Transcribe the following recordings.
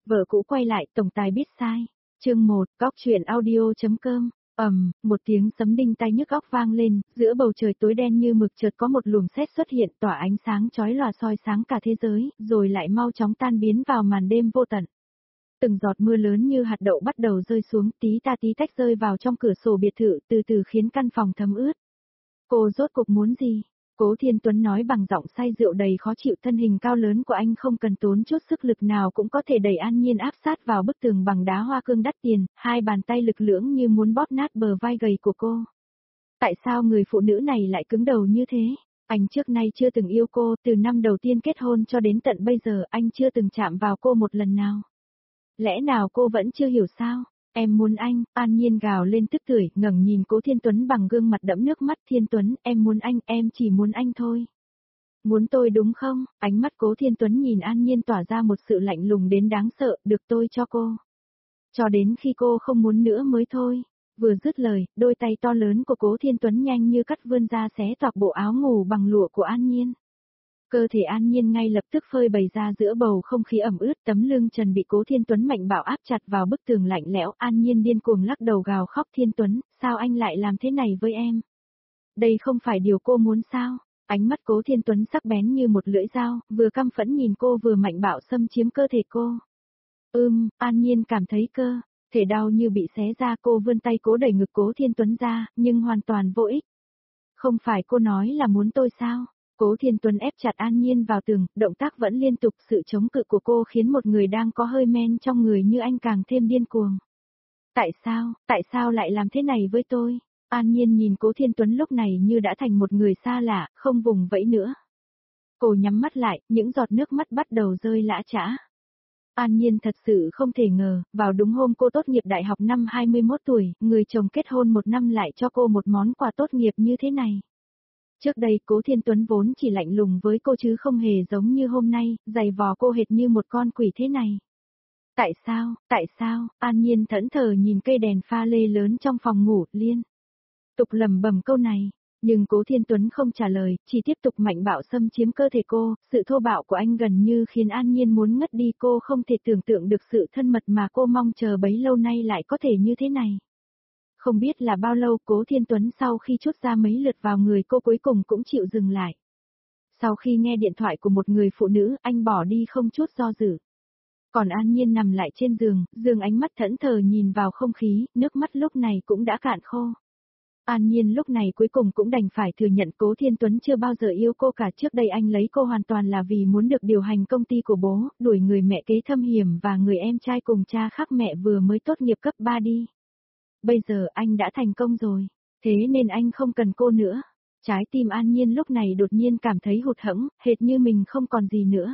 Vợ cũ quay lại, tổng tài biết sai. Chương 1, góc truyện audio.com. Một tiếng sấm đinh tai nhức óc vang lên, giữa bầu trời tối đen như mực chợt có một luồng sét xuất hiện tỏa ánh sáng chói lòa soi sáng cả thế giới, rồi lại mau chóng tan biến vào màn đêm vô tận. Từng giọt mưa lớn như hạt đậu bắt đầu rơi xuống tí ta tí tách rơi vào trong cửa sổ biệt thự từ từ khiến căn phòng thấm ướt. Cô rốt cuộc muốn gì? Cố Thiên Tuấn nói bằng giọng say rượu đầy khó chịu, thân hình cao lớn của anh không cần tốn chút sức lực nào cũng có thể đẩy An Nhiên áp sát vào bức tường bằng đá hoa cương đắt tiền, hai bàn tay lực lưỡng như muốn bóp nát bờ vai gầy của cô. Tại sao người phụ nữ này lại cứng đầu như thế? Anh trước nay chưa từng yêu cô, từ năm đầu tiên kết hôn cho đến tận bây giờ anh chưa từng chạm vào cô một lần nào. Lẽ nào cô vẫn chưa hiểu sao? Em muốn anh, An Nhiên gào lên tức tưởi, ngẩng nhìn Cố Thiên Tuấn bằng gương mặt đẫm nước mắt. Thiên Tuấn, em muốn anh, em chỉ muốn anh thôi. Muốn tôi đúng không? Ánh mắt Cố Thiên Tuấn nhìn An Nhiên tỏa ra một sự lạnh lùng đến đáng sợ, được tôi cho cô. Cho đến khi cô không muốn nữa mới thôi. Vừa dứt lời, đôi tay to lớn của Cố Thiên Tuấn nhanh như cắt vươn ra xé toạc bộ áo ngủ bằng lụa của An Nhiên. Cơ thể An Nhiên ngay lập tức phơi bày ra giữa bầu không khí ẩm ướt, tấm lưng trần bị Cố Thiên Tuấn mạnh bạo áp chặt vào bức tường lạnh lẽo. An Nhiên điên cuồng lắc đầu gào khóc. Thiên Tuấn, sao anh lại làm thế này với em? Đây không phải điều cô muốn sao? Ánh mắt Cố Thiên Tuấn sắc bén như một lưỡi dao, vừa căm phẫn nhìn cô vừa mạnh bạo xâm chiếm cơ thể cô. An Nhiên cảm thấy cơ thể đau như bị xé ra, cô vươn tay cố đẩy ngực Cố Thiên Tuấn ra, nhưng hoàn toàn vô ích. Không phải cô nói là muốn tôi sao? Cố Thiên Tuấn ép chặt An Nhiên vào tường, động tác vẫn liên tục, sự chống cự của cô khiến một người đang có hơi men trong người như anh càng thêm điên cuồng. Tại sao lại làm thế này với tôi? An Nhiên nhìn Cố Thiên Tuấn lúc này như đã thành một người xa lạ, không vùng vẫy nữa. Cô nhắm mắt lại, những giọt nước mắt bắt đầu rơi lã chã. An Nhiên thật sự không thể ngờ, vào đúng hôm cô tốt nghiệp đại học năm 21 tuổi, người chồng kết hôn 1 năm lại cho cô một món quà tốt nghiệp như thế này. Trước đây Cố Thiên Tuấn vốn chỉ lạnh lùng với cô chứ không hề giống như hôm nay, giày vò cô hệt như một con quỷ thế này. Tại sao, An Nhiên thẫn thờ nhìn cây đèn pha lê lớn trong phòng ngủ, liên tục lẩm bẩm câu này, nhưng Cố Thiên Tuấn không trả lời, chỉ tiếp tục mạnh bạo xâm chiếm cơ thể cô, sự thô bạo của anh gần như khiến An Nhiên muốn ngất đi. Cô không thể tưởng tượng được sự thân mật mà cô mong chờ bấy lâu nay lại có thể như thế này. Không biết là bao lâu Cố Thiên Tuấn sau khi trút ra mấy lượt vào người cô cuối cùng cũng chịu dừng lại. Sau khi nghe điện thoại của một người phụ nữ, anh bỏ đi không chút do dự. Còn An Nhiên nằm lại trên giường ánh mắt thẫn thờ nhìn vào không khí, nước mắt lúc này cũng đã cạn khô. An Nhiên lúc này cuối cùng cũng đành phải thừa nhận Cố Thiên Tuấn chưa bao giờ yêu cô cả. Trước đây anh lấy cô hoàn toàn là vì muốn được điều hành công ty của bố, đuổi người mẹ kế thâm hiểm và người em trai cùng cha khác mẹ vừa mới tốt nghiệp cấp 3 đi. Bây giờ anh đã thành công rồi, thế nên anh không cần cô nữa. Trái tim An Nhiên lúc này đột nhiên cảm thấy hụt hẫng, hệt như mình không còn gì nữa.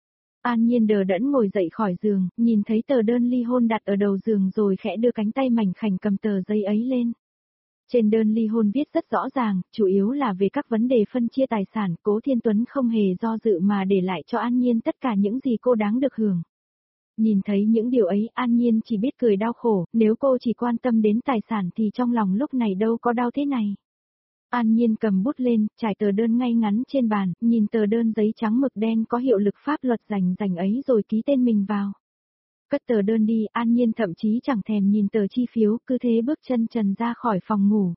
An Nhiên đờ đẫn ngồi dậy khỏi giường, nhìn thấy tờ đơn ly hôn đặt ở đầu giường rồi khẽ đưa cánh tay mảnh khảnh cầm tờ giấy ấy lên. Trên đơn ly hôn viết rất rõ ràng, chủ yếu là về các vấn đề phân chia tài sản. Cố Thiên Tuấn không hề do dự mà để lại cho An Nhiên tất cả những gì cô đáng được hưởng. Nhìn thấy những điều ấy, An Nhiên chỉ biết cười đau khổ, nếu cô chỉ quan tâm đến tài sản thì trong lòng lúc này đâu có đau thế này. An Nhiên cầm bút lên, trải tờ đơn ngay ngắn trên bàn, nhìn tờ đơn giấy trắng mực đen có hiệu lực pháp luật rành rành ấy rồi ký tên mình vào. Cất tờ đơn đi, An Nhiên thậm chí chẳng thèm nhìn tờ chi phiếu, cứ thế bước chân trần ra khỏi phòng ngủ.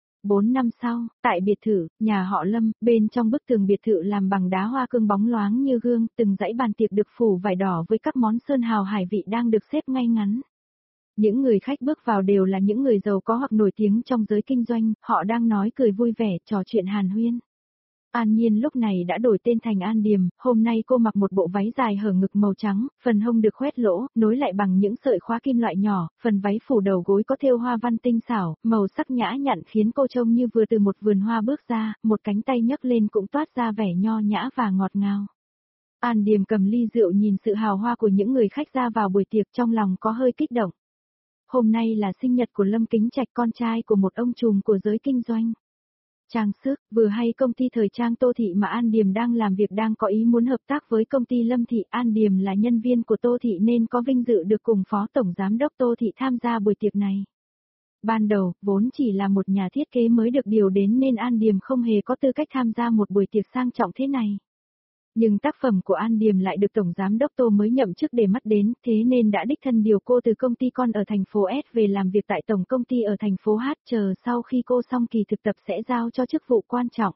4 năm sau, tại biệt thự, nhà họ Lâm, bên trong bức tường biệt thự làm bằng đá hoa cương bóng loáng như gương, từng dãy bàn tiệc được phủ vải đỏ với các món sơn hào hải vị đang được xếp ngay ngắn. Những người khách bước vào đều là những người giàu có hoặc nổi tiếng trong giới kinh doanh, họ đang nói cười vui vẻ, trò chuyện hàn huyên. An Nhiên lúc này đã đổi tên thành An Điềm, hôm nay cô mặc một bộ váy dài hở ngực màu trắng, phần hông được khoét lỗ, nối lại bằng những sợi khóa kim loại nhỏ, phần váy phủ đầu gối có thêu hoa văn tinh xảo, màu sắc nhã nhặn khiến cô trông như vừa từ một vườn hoa bước ra, một cánh tay nhấc lên cũng toát ra vẻ nho nhã và ngọt ngào. An Điềm cầm ly rượu nhìn sự hào hoa của những người khách ra vào buổi tiệc, trong lòng có hơi kích động. Hôm nay là sinh nhật của Lâm Kính Trạch, con trai của một ông trùm của giới kinh doanh trang sức, vừa hay công ty thời trang Tô Thị mà An Điềm đang làm việc đang có ý muốn hợp tác với công ty Lâm Thị. An Điềm là nhân viên của Tô Thị nên có vinh dự được cùng Phó Tổng Giám đốc Tô Thị tham gia buổi tiệc này. Ban đầu, vốn chỉ là một nhà thiết kế mới được điều đến nên An Điềm không hề có tư cách tham gia một buổi tiệc sang trọng thế này. Nhưng tác phẩm của An Điềm lại được Tổng Giám đốc Tô mới nhậm chức để mắt đến, thế nên đã đích thân điều cô từ công ty con ở thành phố S về làm việc tại tổng công ty ở thành phố H, chờ sau khi cô xong kỳ thực tập sẽ giao cho chức vụ quan trọng.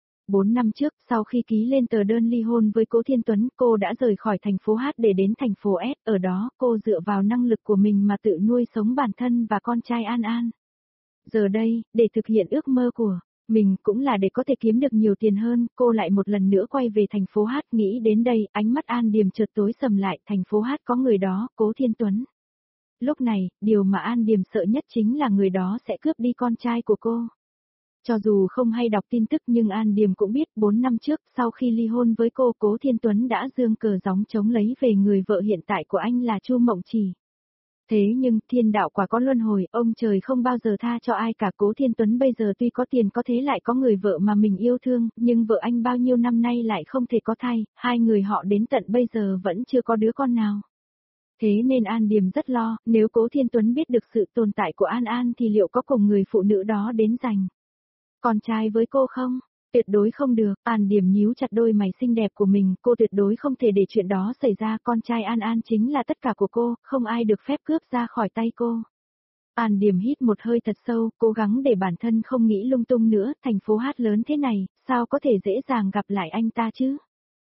4 năm trước, sau khi ký lên tờ đơn ly hôn với Cố Thiên Tuấn, cô đã rời khỏi thành phố H để đến thành phố S, ở đó cô dựa vào năng lực của mình mà tự nuôi sống bản thân và con trai An An. Giờ đây, để thực hiện ước mơ của mình cũng là để có thể kiếm được nhiều tiền hơn, cô lại một lần nữa quay về thành phố H, nghĩ đến đây, ánh mắt An Điềm chợt tối sầm lại, thành phố H có người đó, Cố Thiên Tuấn. Lúc này, điều mà An Điềm sợ nhất chính là người đó sẽ cướp đi con trai của cô. Cho dù không hay đọc tin tức nhưng An Điềm cũng biết 4 năm trước, sau khi ly hôn với cô, Cố Thiên Tuấn đã giương cờ gióng chống lấy về người vợ hiện tại của anh là Chu Mộng Chỉ. Thế nhưng thiên đạo quả có luân hồi, ông trời không bao giờ tha cho ai cả. Cố Thiên Tuấn bây giờ tuy có tiền có thế lại có người vợ mà mình yêu thương, nhưng vợ anh bao nhiêu năm nay lại không thể có thai, hai người họ đến tận bây giờ vẫn chưa có đứa con nào. Thế nên An Điềm rất lo, nếu Cố Thiên Tuấn biết được sự tồn tại của An An thì liệu có cùng người phụ nữ đó đến giành con trai với cô không? Tuyệt đối không được, An Điềm nhíu chặt đôi mày xinh đẹp của mình, cô tuyệt đối không thể để chuyện đó xảy ra, con trai An An chính là tất cả của cô, không ai được phép cướp ra khỏi tay cô. An Điềm hít một hơi thật sâu, cố gắng để bản thân không nghĩ lung tung nữa, thành phố Hát lớn thế này, sao có thể dễ dàng gặp lại anh ta chứ?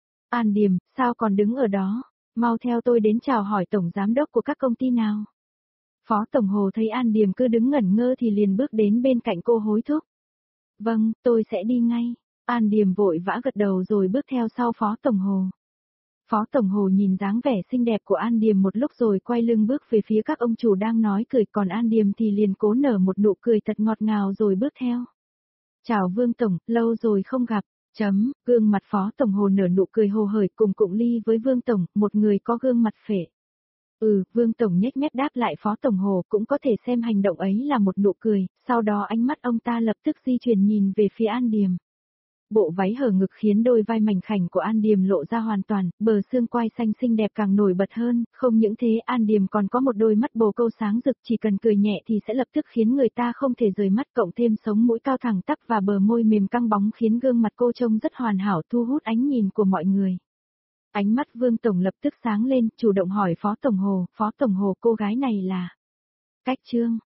An Điềm, sao còn đứng ở đó? Mau theo tôi đến chào hỏi tổng giám đốc của các công ty nào. Phó Tổng Hồ thấy An Điềm cứ đứng ngẩn ngơ thì liền bước đến bên cạnh cô hối thúc. Vâng, tôi sẽ đi ngay. An Điềm vội vã gật đầu rồi bước theo sau Phó Tổng Hồ. Phó Tổng Hồ nhìn dáng vẻ xinh đẹp của An Điềm một lúc rồi quay lưng bước về phía các ông chủ đang nói cười, còn An Điềm thì liền cố nở một nụ cười thật ngọt ngào rồi bước theo. Chào Vương Tổng, lâu rồi không gặp. Gương mặt Phó Tổng Hồ nở nụ cười hồ hởi cùng cụng ly với Vương Tổng, một người có gương mặt phệ. Vương Tổng nhếch mép đáp lại Phó Tổng Hồ, cũng có thể xem hành động ấy là một nụ cười, sau đó ánh mắt ông ta lập tức di chuyển nhìn về phía An Điềm. Bộ váy hở ngực khiến đôi vai mảnh khảnh của An Điềm lộ ra hoàn toàn, bờ xương quai xanh xinh đẹp càng nổi bật hơn, không những thế An Điềm còn có một đôi mắt bồ câu sáng rực, chỉ cần cười nhẹ thì sẽ lập tức khiến người ta không thể rời mắt, cộng thêm sống mũi cao thẳng tắp và bờ môi mềm căng bóng khiến gương mặt cô trông rất hoàn hảo, thu hút ánh nhìn của mọi người. Ánh mắt Vương Tổng lập tức sáng lên, chủ động hỏi Phó Tổng Hồ, Phó Tổng Hồ, cô gái này là Cách Trương.